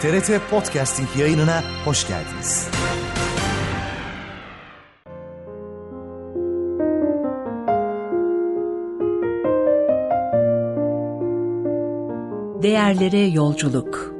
TRT Podcasting yayınına hoş geldiniz. Değerlere yolculuk.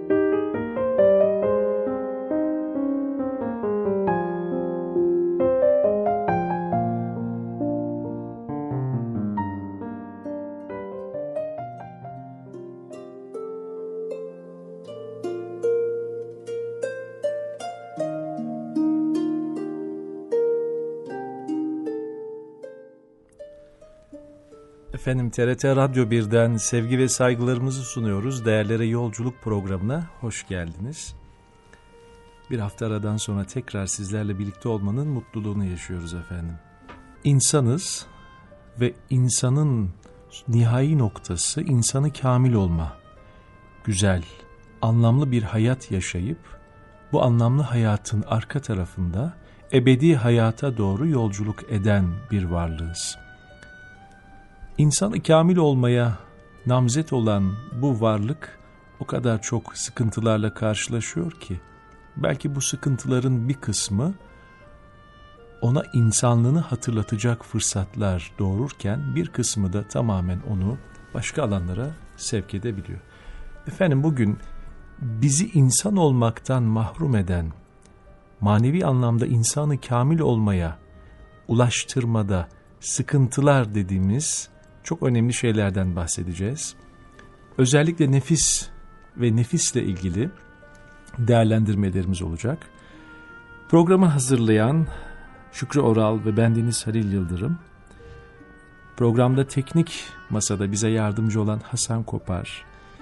Efendim, TRT Radyo 1'den sevgi ve saygılarımızı sunuyoruz. Değerlere Yolculuk programına hoş geldiniz. Bir hafta aradan sonra tekrar sizlerle birlikte olmanın mutluluğunu yaşıyoruz efendim. İnsanız ve insanın nihai noktası insanı kamil olma. Güzel, anlamlı bir hayat yaşayıp bu anlamlı hayatın arka tarafında ebedi hayata doğru yolculuk eden bir varlığız. İnsanı kamil olmaya namzet olan bu varlık o kadar çok sıkıntılarla karşılaşıyor ki, belki bu sıkıntıların bir kısmı ona insanlığını hatırlatacak fırsatlar doğururken bir kısmı da tamamen onu başka alanlara sevk edebiliyor. Efendim, bugün bizi insan olmaktan mahrum eden, manevi anlamda insanı kamil olmaya ulaştırmada sıkıntılar dediğimiz çok önemli şeylerden bahsedeceğiz. Özellikle nefis ve nefisle ilgili değerlendirmelerimiz olacak. Programı hazırlayan Şükrü Oral ve bendeniz Halil Yıldırım. Programda teknik masada bize yardımcı olan Hasan Kopar'la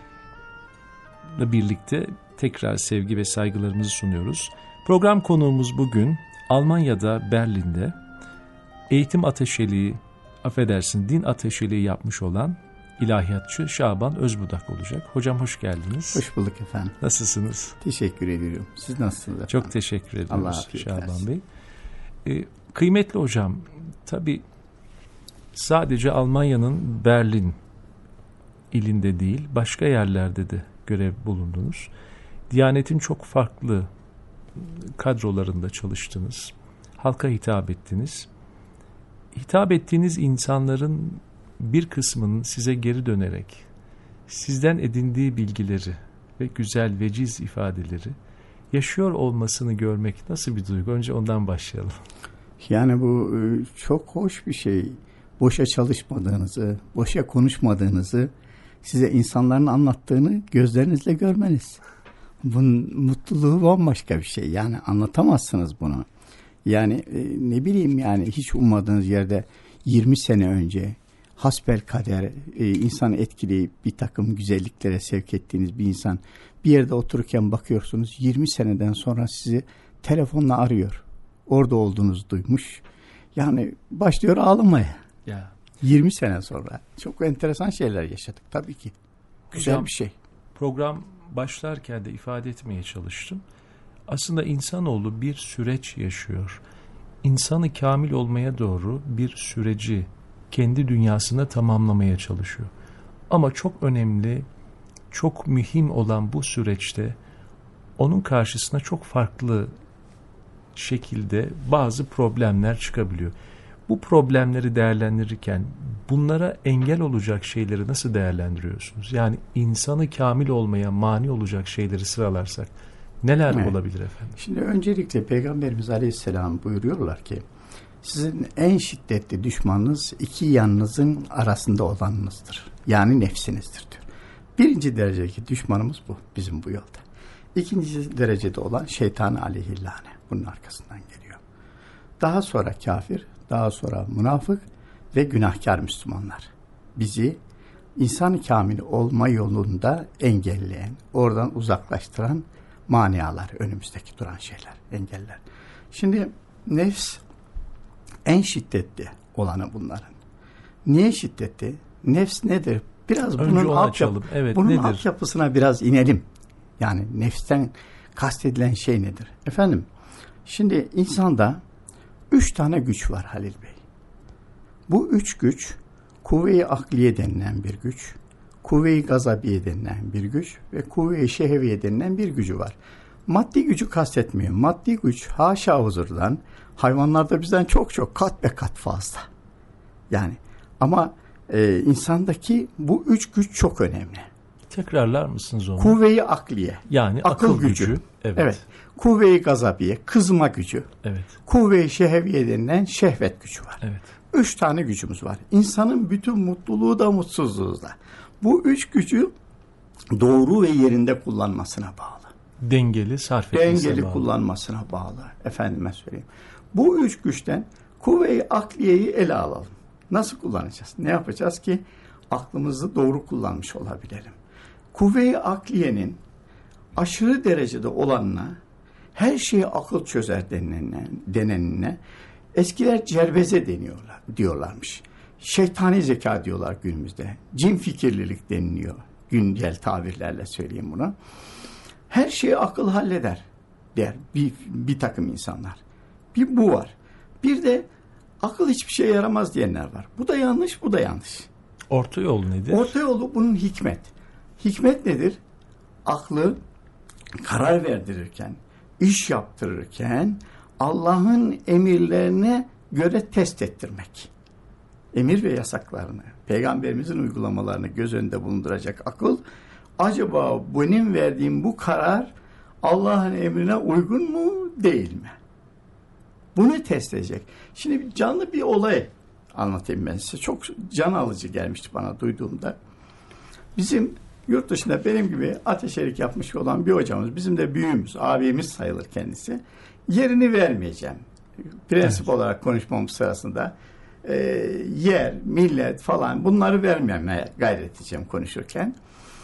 birlikte tekrar sevgi ve saygılarımızı sunuyoruz. Program konuğumuz bugün Almanya'da Berlin'de eğitim ateşeliği, din ateşeliği yapmış olan ilahiyatçı Şaban Özbudak olacak. Hocam hoş geldiniz. Hoş bulduk efendim. Nasılsınız? Teşekkür ediyorum. Siz nasılsınız efendim? Çok teşekkür ediyoruz Şaban versin. Bey. Kıymetli hocam, tabii sadece Almanya'nın Berlin ilinde değil, başka yerlerde de görev bulundunuz. Diyanet'in çok farklı kadrolarında çalıştınız. Halka hitap ettiniz. Hitap ettiğiniz insanların bir kısmının size geri dönerek sizden edindiği bilgileri ve güzel veciz ifadeleri yaşıyor olmasını görmek nasıl bir duygu? Önce ondan başlayalım. Yani bu çok hoş bir şey. Boşa çalışmadığınızı, boşa konuşmadığınızı, size insanların anlattığını gözlerinizle görmeniz. Bunun mutluluğu bambaşka bir şey. Yani anlatamazsınız bunu. Yani ne bileyim, yani hiç ummadığınız yerde 20 sene önce hasbelkader insanı etkileyip bir takım güzelliklere sevk ettiğiniz bir insan bir yerde otururken bakıyorsunuz 20 seneden sonra sizi telefonla arıyor. Orada olduğunuzu duymuş. Yani başlıyor ağlamaya. Ya. 20 sene sonra. Çok enteresan şeyler yaşadık tabii ki. Güzel Hocam, bir şey. Program başlarken de ifade etmeye çalıştım. Aslında insanoğlu bir süreç yaşıyor. İnsanı kamil olmaya doğru bir süreci kendi dünyasında tamamlamaya çalışıyor. Ama çok önemli, çok mühim olan bu süreçte onun karşısına çok farklı şekilde bazı problemler çıkabiliyor. Bu problemleri değerlendirirken bunlara engel olacak şeyleri nasıl değerlendiriyorsunuz? Yani insanı kamil olmaya mani olacak şeyleri sıralarsak neler olabilir efendim? Şimdi öncelikle Peygamberimiz Aleyhisselam buyuruyorlar ki sizin en şiddetli düşmanınız iki yanınızın arasında olanınızdır. Yani nefsinizdir diyor. Birinci derecedeki düşmanımız bu, bizim bu yolda. İkinci derecede olan şeytan aleyhillâne, bunun arkasından geliyor. Daha sonra kafir, daha sonra münafık ve günahkar Müslümanlar. Bizi insan-ı kamil olma yolunda engelleyen, oradan uzaklaştıran manialar, önümüzdeki duran şeyler, engeller. Şimdi nefs en şiddetli olanı bunların. Niye şiddetli? Nefs nedir? Biraz bunun altyapısına biraz inelim. Yani nefsten kastedilen şey nedir? Efendim, şimdi insanda 3 tane güç var Halil Bey. Bu 3 güç, kuvve-i akliye denilen bir güç, kuvve-i gazabiye denilen bir güç ve kuvve-i şehviye denilen bir gücü var. Maddi gücü kastetmiyor. Maddi güç haşa huzurdan hayvanlarda bizden çok kat be kat fazla. Yani ama insandaki bu 3 güç çok önemli. Tekrarlar mısınız onu? Kuvve-i akliye. Yani akıl gücü. Evet. Kuvve-i gazabiye, kızma gücü. Evet. Kuvve-i şehviye denilen şehvet gücü var. Evet. 3 tane gücümüz var. İnsanın bütün mutluluğu da mutsuzluğu da. Bu 3 gücü doğru ve yerinde kullanmasına bağlı. Dengeli, sarf etmesine Dengeli bağlı. kullanmasına bağlı. Efendime söyleyeyim. Bu 3 güçten kuvve-i akliyeyi ele alalım. Nasıl kullanacağız? Ne yapacağız ki aklımızı doğru kullanmış olabilelim? Kuvve-i akliyenin aşırı derecede olanına, her şeyi akıl çözer denenine eskiler cerbeze diyorlarmış. Şeytani zeka diyorlar günümüzde. Cin fikirlilik deniliyor. Güncel tabirlerle söyleyeyim bunu. Her şeyi akıl halleder der bir takım insanlar. Bir bu var. Bir de akıl hiçbir şeye yaramaz diyenler var. Bu da yanlış, bu da yanlış. Orta yol nedir? Orta yolu bunun hikmet. Hikmet nedir? Aklı karar verdirirken, iş yaptırırken Allah'ın emirlerine göre test ettirmek. Emir ve yasaklarını, peygamberimizin uygulamalarını göz önünde bulunduracak akıl, acaba benim verdiğim bu karar Allah'ın emrine uygun mu, değil mi? Bunu test edecek. Şimdi canlı bir olay anlatayım ben size. Çok can alıcı gelmişti bana duyduğumda. Bizim yurt dışında benim gibi ateşelik yapmış olan bir hocamız, bizim de büyüğümüz, abimiz sayılır kendisi. Yerini vermeyeceğim. Prensip olarak konuşmamız sırasında yer, millet falan bunları vermemeye gayret edeceğim konuşurken.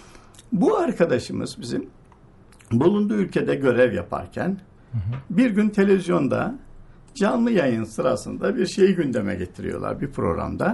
Bu arkadaşımız bizim bulunduğu ülkede görev yaparken bir gün televizyonda canlı yayın sırasında bir şeyi gündeme getiriyorlar bir programda.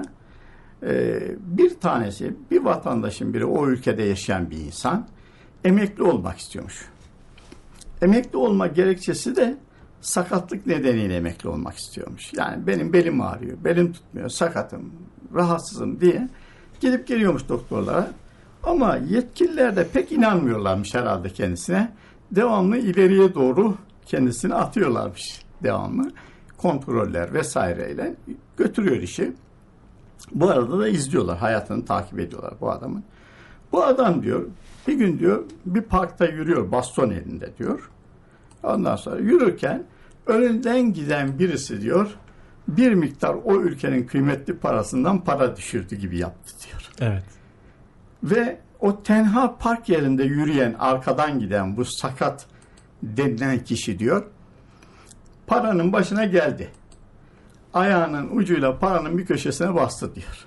Bir tanesi, bir vatandaşın biri, o ülkede yaşayan bir insan emekli olmak istiyormuş. Emekli olma gerekçesi de sakatlık nedeniyle emekli olmak istiyormuş. Yani benim belim ağrıyor, belim tutmuyor, sakatım, rahatsızım diye gidip geliyormuş doktorlara. Ama yetkililer de pek inanmıyorlarmış herhalde kendisine. Devamlı ileriye doğru kendisini atıyorlarmış devamlı. Kontroller vesaireyle götürüyor işi. Bu arada da izliyorlar, hayatını takip ediyorlar bu adamın. Bu adam diyor, bir gün diyor bir parkta yürüyor, baston elinde diyor. Ondan sonra yürürken önünden giden birisi diyor, bir miktar o ülkenin kıymetli parasından para düşürdü gibi yaptı diyor. Evet. Ve o tenha park yerinde yürüyen, arkadan giden bu sakat denilen kişi diyor, paranın başına geldi. Ayağının ucuyla paranın bir köşesine bastı diyor.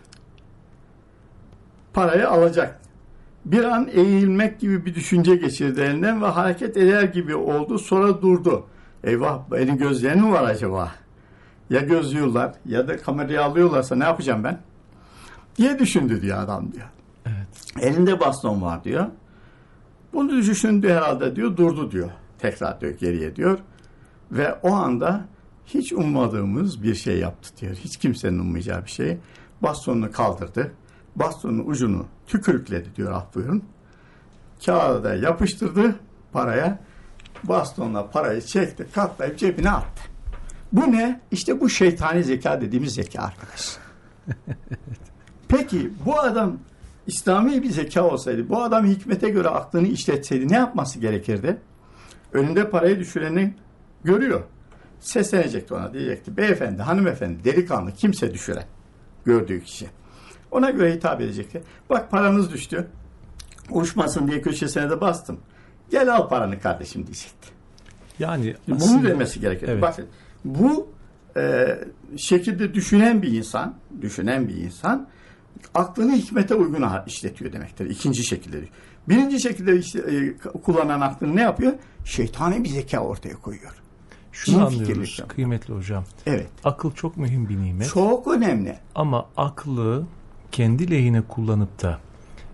Parayı alacak. Bir an eğilmek gibi bir düşünce geçirdi elinden ve hareket eder gibi oldu. Sonra durdu. Eyvah, benim gözlerim mi var acaba? Ya gözlüyorlar ya da kamerayı alıyorlarsa ne yapacağım ben? Diye düşündü diyor adam diyor. Evet. Elinde baston var diyor. Bunu düşündü herhalde diyor, durdu diyor. Tekrar diyor, geriye diyor. Ve o anda hiç ummadığımız bir şey yaptı diyor. Hiç kimsenin ummayacağı bir şey. Bastonunu kaldırdı. Bastonun ucunu tükürükledi diyor, ah buyurun. Kağıda yapıştırdı paraya. Bastonla parayı çekti, katlayıp cebine attı. Bu ne? İşte bu şeytani zeka dediğimiz zeka arkadaş. Peki bu adam İslami bir zeka olsaydı, bu adam hikmete göre aklını işletseydi ne yapması gerekirdi? Önünde parayı düşüreni görüyor. Seslenecekti ona, diyecekti: beyefendi, hanımefendi, delikanlı, kimse düşüren gördüğü kişi. Ona göre hitap edecekti. Bak, paranız düştü. Uçmasın diye köşesine de bastım. Gel al paranı kardeşim diyecekti. Yani bunu aslında, demesi gerekir. evet. Bakın, bu şekilde düşünen bir insan aklını hikmete uygun işletiyor demektir. İkinci şekilde. Birinci şekilde kullanan aklını ne yapıyor? Şeytani bir zeka ortaya koyuyor. Şunu anlıyoruz kıymetli hocam. Evet. Akıl çok mühim bir nimet. Çok önemli. Ama aklı kendi lehine kullanıp da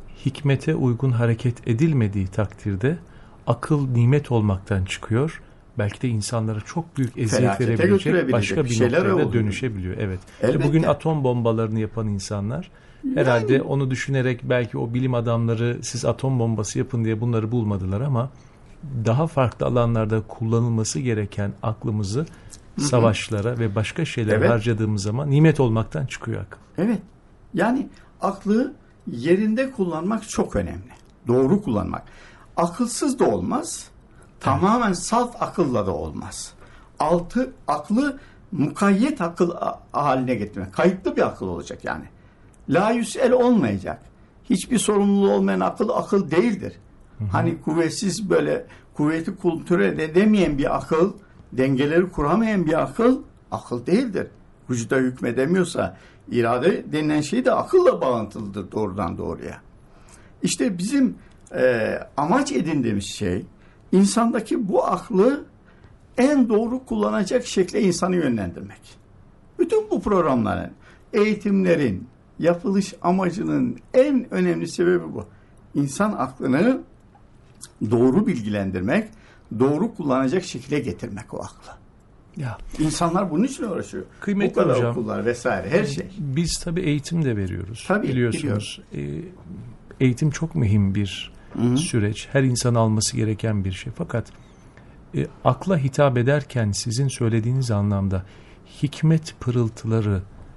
hikmete uygun hareket edilmediği takdirde akıl nimet olmaktan çıkıyor belki de insanlara çok büyük eziyet Felakete verebilecek götürebilecek başka bir bir şeyler noktaya da oluyor. dönüşebiliyor. Evet. Elbette. Bugün atom bombalarını yapan insanlar herhalde onu düşünerek belki o bilim adamları siz atom bombası yapın diye bunları bulmadılar ama daha farklı alanlarda kullanılması gereken aklımızı savaşlara ve başka şeylere harcadığımız zaman nimet olmaktan çıkıyor akıl. Evet. Yani aklı yerinde kullanmak çok önemli. Doğru kullanmak. Akılsız da olmaz. Tamamen salt akılla da olmaz. Aklı mukayyet akıl haline getirmek. Kayıtlı bir akıl olacak yani. La yüsel olmayacak. Hiçbir sorumluluğu olmayan akıl değildir. Hani kuvvetsiz böyle kuvveti kontrol edemeyen bir akıl, dengeleri kuramayan bir akıl değildir. Vücuda hükmedemiyorsa irade denilen şey de akılla bağlantılıdır doğrudan doğruya. İşte bizim amaç edindiğimiz şey insandaki bu aklı en doğru kullanacak şekle insanı yönlendirmek. Bütün bu programların, eğitimlerin yapılış amacının en önemli sebebi bu. İnsan aklını doğru bilgilendirmek, doğru kullanacak şekilde getirmek o aklı. Ya. İnsanlar bunun için uğraşıyor. Kıymetli bu kadar hocam, okullar vesaire her şey. Biz tabii eğitim de veriyoruz. Tabii, biliyorsunuz. Eğitim çok mühim bir süreç. Her insan alması gereken bir şey. Fakat akla hitap ederken sizin söylediğiniz anlamda hikmet pırıltıları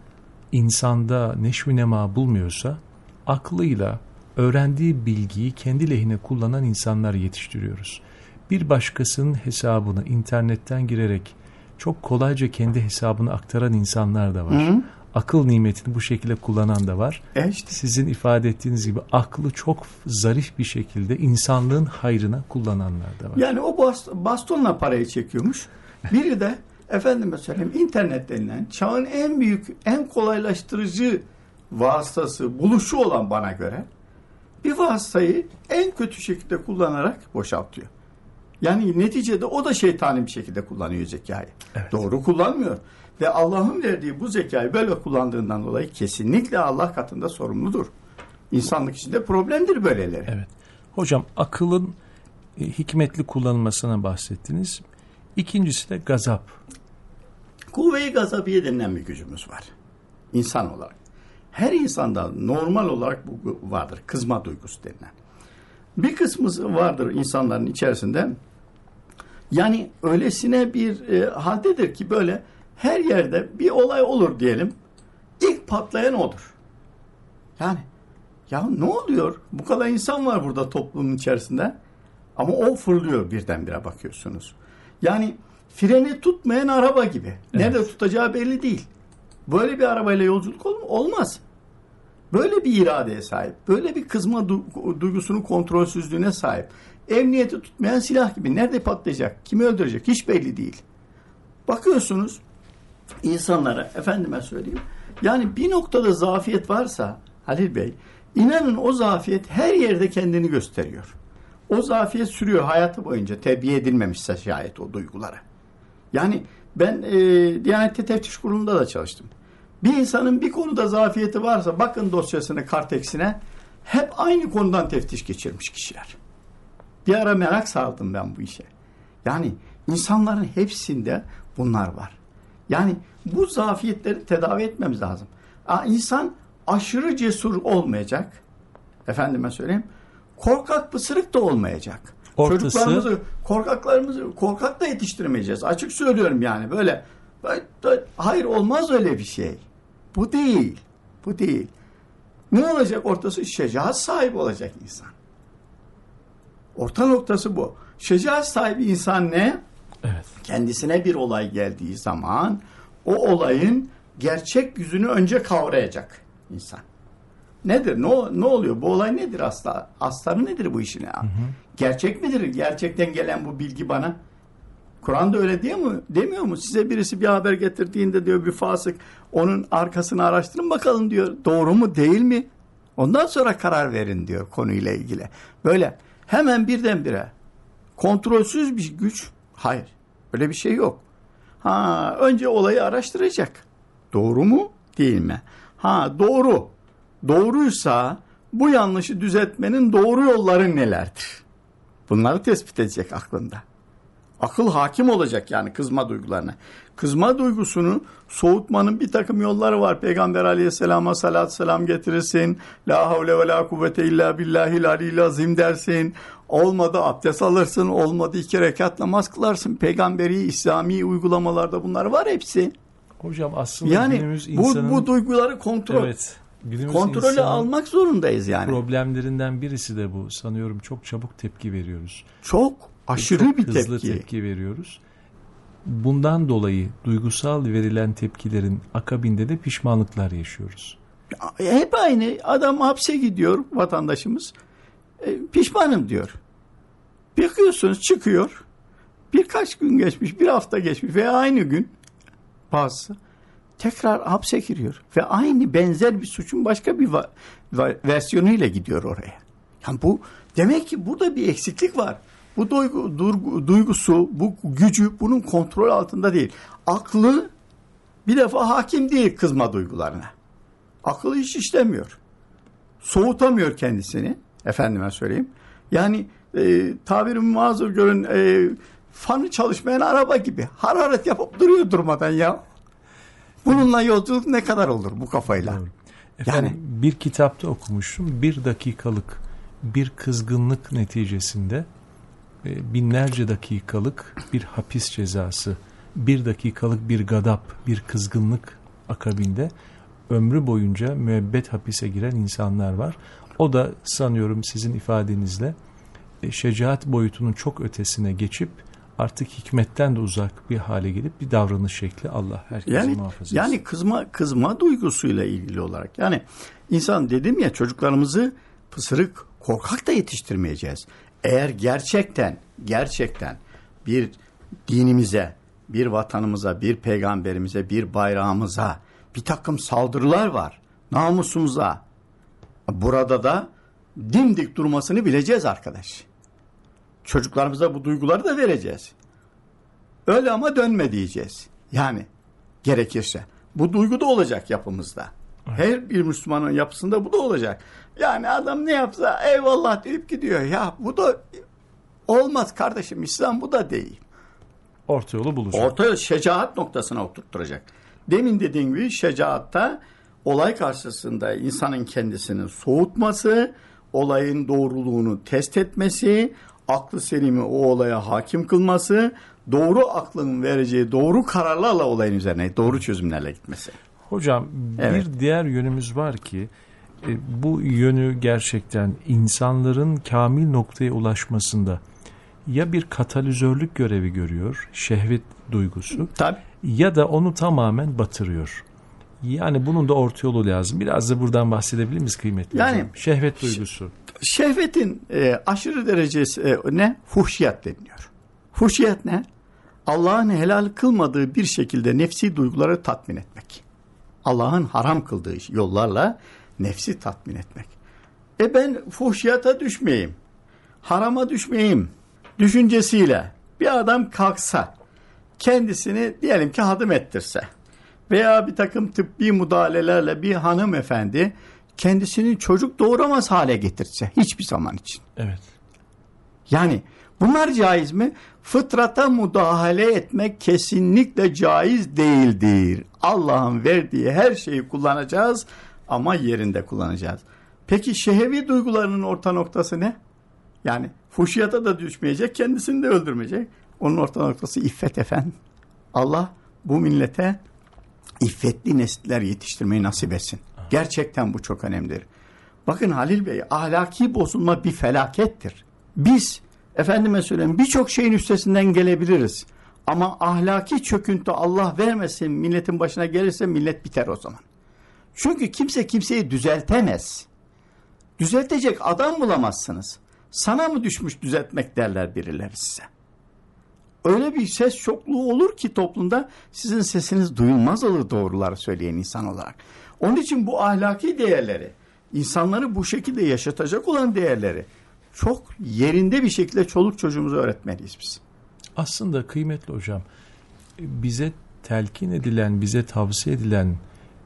insanda neşvi nema bulmuyorsa aklıyla öğrendiği bilgiyi kendi lehine kullanan insanlar yetiştiriyoruz. Bir başkasının hesabını internetten girerek çok kolayca kendi hesabını aktaran insanlar da var. Akıl nimetini bu şekilde kullanan da var. İşte. Sizin ifade ettiğiniz gibi aklı çok zarif bir şekilde insanlığın hayrına kullananlar da var. Yani o bastonla parayı çekiyormuş. Biri de efendime söyleyeyim internet denilen çağın en büyük, en kolaylaştırıcı vasıtası, buluşu olan bana göre bir vasıtayı en kötü şekilde kullanarak boşaltıyor. Yani neticede o da şeytani bir şekilde kullanıyor zekayı. Evet. Doğru kullanmıyor. Ve Allah'ın verdiği bu zekayı böyle kullandığından dolayı kesinlikle Allah katında sorumludur. İnsanlık içinde problemdir böyleleri. Evet. Hocam akılın hikmetli kullanılmasına bahsettiniz. İkincisi de gazap. Kuvve-i gazabiye denilen bir gücümüz var. İnsan olarak. Her insanda normal olarak bu vardır. Kızma duygusu denilen. Bir kısmı vardır insanların içerisinde. Yani öylesine bir haldedir ki böyle her yerde bir olay olur diyelim. İlk patlayan odur. Yani ya ne oluyor? Bu kadar insan var burada toplumun içerisinde. Ama o fırlıyor birdenbire bakıyorsunuz. Yani freni tutmayan araba gibi. Evet. Nerede tutacağı belli değil. Böyle bir arabayla yolculuk olmaz. Böyle bir iradeye sahip. Böyle bir kızma duygusunun kontrolsüzlüğüne sahip. Emniyeti tutmayan silah gibi. Nerede patlayacak? Kimi öldürecek? Hiç belli değil. Bakıyorsunuz insanlara, efendime söyleyeyim. Yani bir noktada zafiyet varsa Halil Bey, inanın o zafiyet her yerde kendini gösteriyor. O zafiyet sürüyor hayatı boyunca, terbiye edilmemişse şayet o duygulara. Yani ben Diyanet'te teftiş kurulunda da çalıştım. Bir insanın bir konuda zafiyeti varsa bakın dosyasını, karteksine, hep aynı konudan teftiş geçirmiş kişiler. Bir ara merak sardım ben bu işe. Yani insanların hepsinde bunlar var. Yani bu zafiyetleri tedavi etmemiz lazım. İnsan aşırı cesur olmayacak. Efendime söyleyeyim. Korkak pısırık da olmayacak. Ortası... Çocuklarımızı korkak da yetiştirmeyeceğiz. Açık söylüyorum yani böyle. Hayır olmaz öyle bir şey. Bu değil. Bu değil. Ne olacak ortası? Şecaat sahibi olacak insan. Orta noktası bu. Şecaat sahibi insan ne? Evet. Kendisine bir olay geldiği zaman o olayın gerçek yüzünü önce kavrayacak insan. Nedir? Ne oluyor? Bu olay nedir asla? Asları nedir bu işin? Gerçek midir? Gerçekten gelen bu bilgi bana. Kur'an'da öyle demiyor mu? Size birisi bir haber getirdiğinde diyor bir fasık, onun arkasını araştırın bakalım diyor. Doğru mu değil mi? Ondan sonra karar verin diyor konuyla ilgili. Böyle hemen birdenbire kontrolsüz bir güç. Hayır. Öyle bir şey yok. Önce olayı araştıracak. Doğru mu? Değil mi? Doğru. Doğruysa bu yanlışı düzeltmenin doğru yolları nelerdir? Bunları tespit edecek aklında. Akıl hakim olacak yani kızma duygularına. Kızma duygusunu soğutmanın bir takım yolları var. Peygamber aleyhisselama salatü selam getirirsin. La havle ve la kuvvete illa billahil aliyyil azim dersin. Olmadı abdest alırsın. Olmadı 2 rekat namaz kılarsın. Peygamberi İslami uygulamalarda bunlar var hepsi. Hocam aslında yani günümüz insanın... bu duyguları kontrolü almak zorundayız yani. Problemlerinden birisi de bu. Sanıyorum çok çabuk tepki veriyoruz. Çok aşırı bir hızlı tepki veriyoruz. Bundan dolayı duygusal verilen tepkilerin akabinde de pişmanlıklar yaşıyoruz. Hep aynı. Adam hapse gidiyor vatandaşımız. Pişmanım diyor. Bakıyorsunuz çıkıyor. Birkaç gün geçmiş, bir hafta geçmiş veya aynı gün bazısı tekrar hapse giriyor. Ve aynı benzer bir suçun başka bir versiyonuyla gidiyor oraya. Yani bu demek ki burada bir eksiklik var. Bu duygusu, bu gücü bunun kontrol altında değil. Aklı bir defa hakim değil kızma duygularına. Aklı hiç işlemiyor. Soğutamıyor kendisini. Efendime söyleyeyim. Yani tabirimi mazur görün fanı çalışmayan araba gibi. Hararet yapıp duruyor durmadan ya. Bununla yolculuk ne kadar olur bu kafayla? Doğru. Efendim, yani bir kitapta okumuştum. 1 dakikalık bir kızgınlık neticesinde binlerce dakikalık bir hapis cezası, 1 dakikalık bir gadap, bir kızgınlık akabinde ömrü boyunca müebbet hapise giren insanlar var. O da sanıyorum sizin ifadenizle şecaat boyutunun çok ötesine geçip artık hikmetten de uzak bir hale gelip bir davranış şekli. Allah herkesi muhafaza etsin. Yani kızma duygusuyla ilgili olarak. Yani insan dedim ya, çocuklarımızı pısırık, korkak da yetiştirmeyeceğiz. Eğer gerçekten bir dinimize, bir vatanımıza, bir peygamberimize, bir bayrağımıza bir takım saldırılar var. Namusumuza. Burada da dimdik durmasını bileceğiz arkadaş. Çocuklarımıza bu duyguları da vereceğiz. Öyle ama dönme diyeceğiz. Yani gerekirse. Bu duygu da olacak yapımızda. Her bir Müslümanın yapısında bu da olacak. Yani adam ne yapsa eyvallah deyip gidiyor. Ya bu da olmaz kardeşim. İslam bu da değil. Orta yolu bulacak. Orta yol şecaat noktasına oturtturacak. Demin dediğim gibi şecaatta olay karşısında insanın kendisini soğutması, olayın doğruluğunu test etmesi, aklı selimi o olaya hakim kılması, doğru aklın vereceği doğru kararlarla olayın üzerine doğru çözümlerle gitmesi. Hocam bir diğer yönümüz var ki bu yönü gerçekten insanların kamil noktaya ulaşmasında ya bir katalizörlük görevi görüyor, şehvet duygusu. Tabii. Ya da onu tamamen batırıyor. Yani bunun da orta yolu lazım. Biraz da buradan bahsedebilir miyiz kıymetli hocam? Şehvet duygusu. Şehvetin aşırı derecesi ne? Fuhşiyat deniliyor. Fuhşiyat ne? Allah'ın helal kılmadığı bir şekilde nefsi duyguları tatmin etmek. Allah'ın haram kıldığı yollarla nefsi tatmin etmek. Ben fuhşiyata düşmeyeyim, harama düşmeyeyim düşüncesiyle bir adam kalksa, kendisini diyelim ki hadım ettirse veya bir takım tıbbi müdahalelerle bir hanımefendi kendisini çocuk doğuramaz hale getirse hiçbir zaman için. Evet. Yani bunlar caiz mi? Fıtrata müdahale etmek kesinlikle caiz değildir. Allah'ın verdiği her şeyi kullanacağız ama yerinde kullanacağız. Peki şehvi duygularının orta noktası ne? Yani fuhşiyata da düşmeyecek, kendisini de öldürmeyecek. Onun orta noktası iffet efendim. Allah bu millete iffetli nesiller yetiştirmeyi nasip etsin. Gerçekten bu çok önemlidir. Bakın Halil Bey, ahlaki bozulma bir felakettir. Biz efendime söyleyeyim birçok şeyin üstesinden gelebiliriz. Ama ahlaki çöküntü Allah vermesin milletin başına gelirse millet biter o zaman. Çünkü kimse kimseyi düzeltemez. Düzeltecek adam bulamazsınız. Sana mı düşmüş düzeltmek derler birileri size. Öyle bir ses çokluğu olur ki toplumda sizin sesiniz duyulmaz olur doğruları söyleyen insan olarak. Onun için bu ahlaki değerleri, insanları bu şekilde yaşatacak olan değerleri çok yerinde bir şekilde çoluk çocuğumuza öğretmeliyiz biz. Aslında kıymetli hocam, bize telkin edilen, bize tavsiye edilen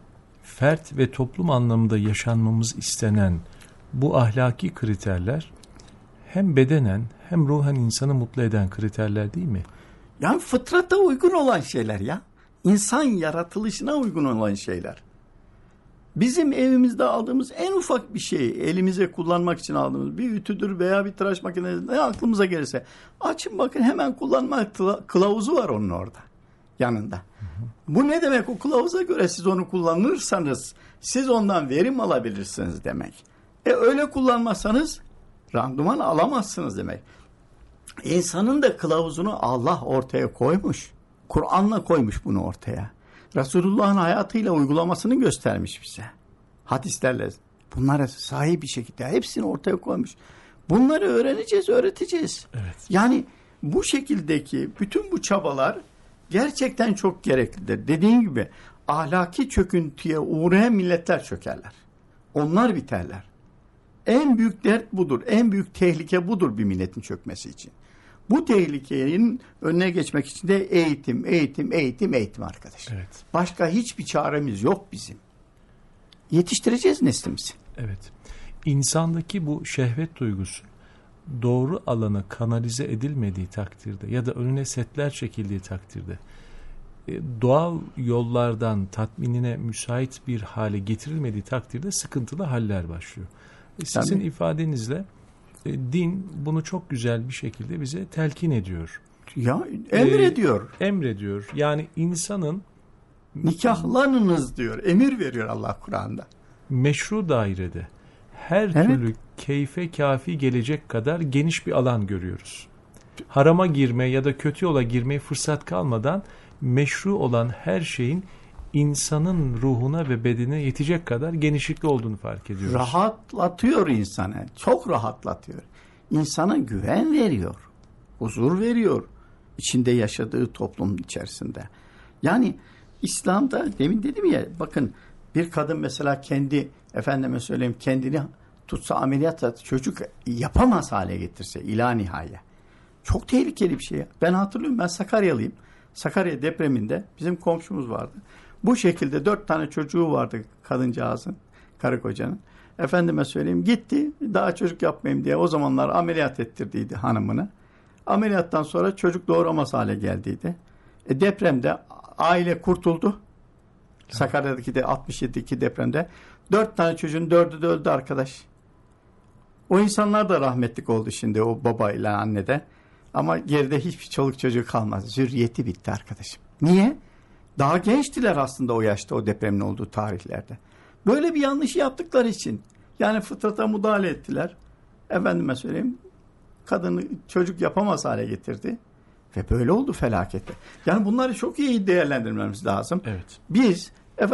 fert ve toplum anlamında yaşanmamız istenen bu ahlaki kriterler hem bedenen hem ruhen insanı mutlu eden kriterler değil mi? Yani fıtrata uygun olan şeyler ya. İnsan yaratılışına uygun olan şeyler. Bizim evimizde aldığımız en ufak bir şey, elimize kullanmak için aldığımız bir ütüdür veya bir tıraş makinesi, ne aklımıza gelirse açın bakın, hemen kullanma kılavuzu var onun orada yanında. Bu ne demek? O kılavuza göre siz onu kullanırsanız siz ondan verim alabilirsiniz demek. Öyle kullanmazsanız randıman alamazsınız demek. İnsanın da kılavuzunu Allah ortaya koymuş. Kur'an'la koymuş bunu ortaya. Resulullah'ın hayatıyla uygulamasını göstermiş bize. Hadislerle bunlara sahip bir şekilde hepsini ortaya koymuş. Bunları öğreneceğiz, öğreteceğiz. Evet. Yani bu şekildeki bütün bu çabalar gerçekten çok gereklidir. Dediğim gibi ahlaki çöküntüye uğrayan milletler çökerler. Onlar biterler. En büyük dert budur. En büyük tehlike budur bir milletin çökmesi için. Bu tehlikenin önüne geçmek için de eğitim arkadaşlar. Evet. Başka hiçbir çaremiz yok bizim. Yetiştireceğiz neslimizi. Evet. İnsandaki bu şehvet duygusu doğru alana kanalize edilmediği takdirde ya da önüne setler çekildiği takdirde doğal yollardan tatminine müsait bir hale getirilmediği takdirde sıkıntılı haller başlıyor. Sizin Tabii. ifadenizle din bunu çok güzel bir şekilde bize telkin ediyor. Ya emrediyor. Emrediyor. Yani insanın Nikahlanınız diyor. Emir veriyor Allah Kur'an'da. meşru dairede her türlü keyfe kafi gelecek kadar geniş bir alan görüyoruz. Harama girme ya da kötü yola girmeye fırsat kalmadan meşru olan her şeyin insanın ruhuna ve bedenine yetecek kadar genişlikli olduğunu fark ediyoruz. Rahatlatıyor insanı. Çok rahatlatıyor. İnsana güven veriyor. Huzur veriyor. İçinde yaşadığı toplum içerisinde. Yani İslam'da demin dedim ya, bakın bir kadın mesela kendini tutsa, ameliyatla çocuk yapamaz hale getirse ila nihaya. Çok tehlikeli bir şey. Ben hatırlıyorum, ben Sakaryalıyım. Sakarya depreminde bizim komşumuz vardı. Bu şekilde 4 tane çocuğu vardı kadıncağızın, karı kocanın. Gitti daha çocuk yapmayayım diye o zamanlar ameliyat ettirdiydi hanımını. Ameliyattan sonra çocuk doğuramaz hale geldiydi. Depremde aile kurtuldu. Sakarya'daki de 67'deki depremde 4 tane çocuğun 4'ü de öldü arkadaş. O insanlar da rahmetlik oldu şimdi, o baba ile anne de. Ama geride hiçbir çoluk çocuğu kalmadı. Zürriyeti bitti arkadaşım. Niye? Daha gençtiler aslında o yaşta, o depremin olduğu tarihlerde. Böyle bir yanlışı yaptıkları için. Yani fıtrata müdahale ettiler. Kadını çocuk yapamaz hale getirdi. Ve böyle oldu felakette. Yani bunları çok iyi değerlendirmemiz lazım. Evet. Biz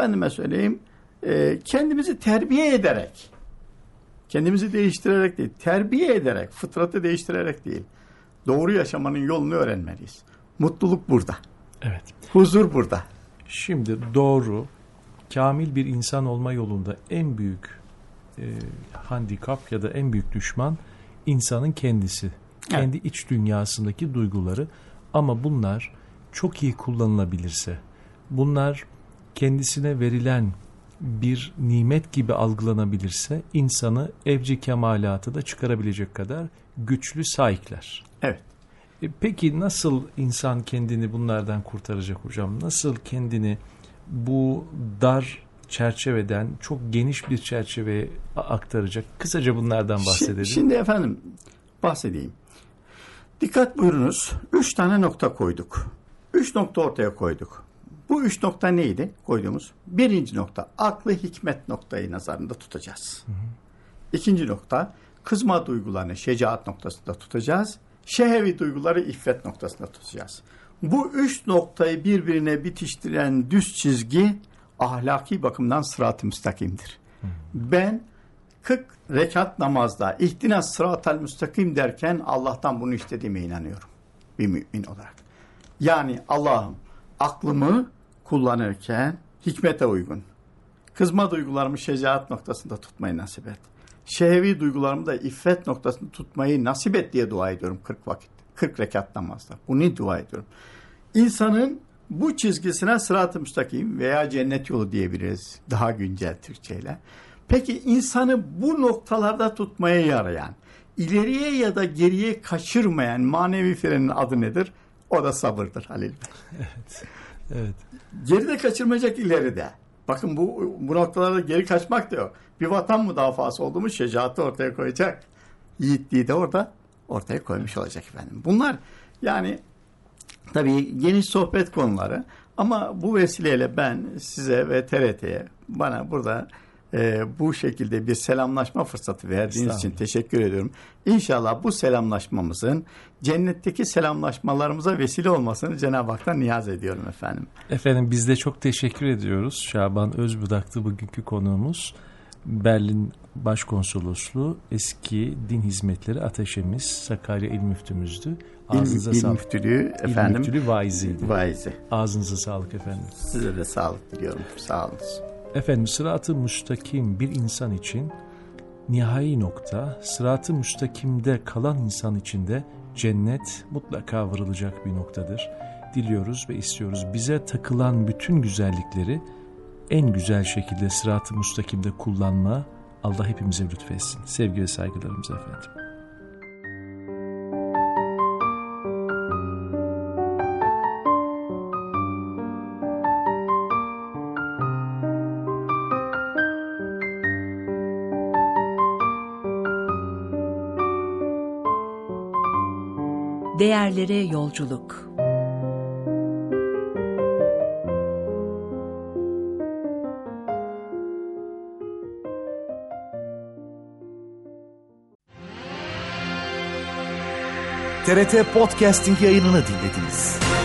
kendimizi terbiye ederek, kendimizi değiştirerek değil, terbiye ederek, fıtratı değiştirerek değil, doğru yaşamanın yolunu öğrenmeliyiz. Mutluluk burada. Evet. Huzur burada. Şimdi doğru, kamil bir insan olma yolunda en büyük handikap ya da en büyük düşman insanın kendisi. Kendi iç dünyasındaki duyguları. Ama bunlar çok iyi kullanılabilirse, bunlar kendisine verilen bir nimet gibi algılanabilirse insanı evci kemalatı da çıkarabilecek kadar güçlü sahipler. Evet. Peki nasıl insan kendini bunlardan kurtaracak hocam? Nasıl kendini bu dar çerçeveden çok geniş bir çerçeveye aktaracak? Kısaca bunlardan bahsedelim. Şimdi bahsedeyim. Dikkat buyurunuz. 3 tane nokta koyduk. 3 nokta ortaya koyduk. Bu 3 nokta neydi koyduğumuz? Birinci nokta, aklı hikmet noktayı nazarında tutacağız. İkinci nokta, kızma duygularını şecaat noktasında tutacağız. Şehevi duyguları iffet noktasında tutacağız. Bu 3 noktayı birbirine bitiştiren düz çizgi ahlaki bakımdan sırat-ı müstakimdir. Ben 40 rekat namazda ihtinas sıratal müstakim derken Allah'tan bunu istediğime inanıyorum bir mümin olarak. Yani Allah'ım aklımı kullanırken hikmete uygun, kızma duygularımı şecaat noktasında tutmayı nasip et. Şehvi duygularımı da iffet noktasında tutmayı nasip et diye dua ediyorum 40 vakit. 40 rekat namazda. Bunu dua ediyorum. İnsanın bu çizgisine sırat-ı müstakim veya cennet yolu diyebiliriz daha güncel Türkçeyle. Peki insanı bu noktalarda tutmaya yarayan, ileriye ya da geriye kaçırmayan manevi frenin adı nedir? O da sabırdır Halil Bey. Evet. Geride kaçırmayacak, ileride. Bakın bu noktalarda geri kaçmak da yok. Bir vatan müdafası oldu mu şecaatı ortaya koyacak. Yiğitliği de ortaya koymuş olacak efendim. Bunlar yani tabii geniş sohbet konuları ama bu vesileyle ben size ve TRT'ye bana burada bu şekilde bir selamlaşma fırsatı verdiğiniz için teşekkür ediyorum. İnşallah bu selamlaşmamızın cennetteki selamlaşmalarımıza vesile olmasını Cenab-ı Hak'tan niyaz ediyorum efendim. Efendim biz de çok teşekkür ediyoruz. Şaban Özbudak'tı bugünkü konuğumuz. Berlin Başkonsolosluğu eski din hizmetleri ateşemiz, Sakarya İl Müftümüzdü. Ağzınıza İl sağlık. Müftülüğü efendim. İl Müftülüğü vaiziydi. Vaizi. Ağzınıza sağlık efendim. Size de sağlık diliyorum. Sağ olunuz. Efendim sırat-ı müstakim bir insan için nihai nokta, sırat-ı müstakimde kalan insan için de cennet mutlaka varılacak bir noktadır. Diliyoruz ve istiyoruz. Bize takılan bütün güzellikleri en güzel şekilde sırat-ı müstakimde kullanma Allah hepimize lütfetsin. Sevgi ve saygılarımız efendim. Değerlere yolculuk. TRT Podcasting yayınını dinlediniz.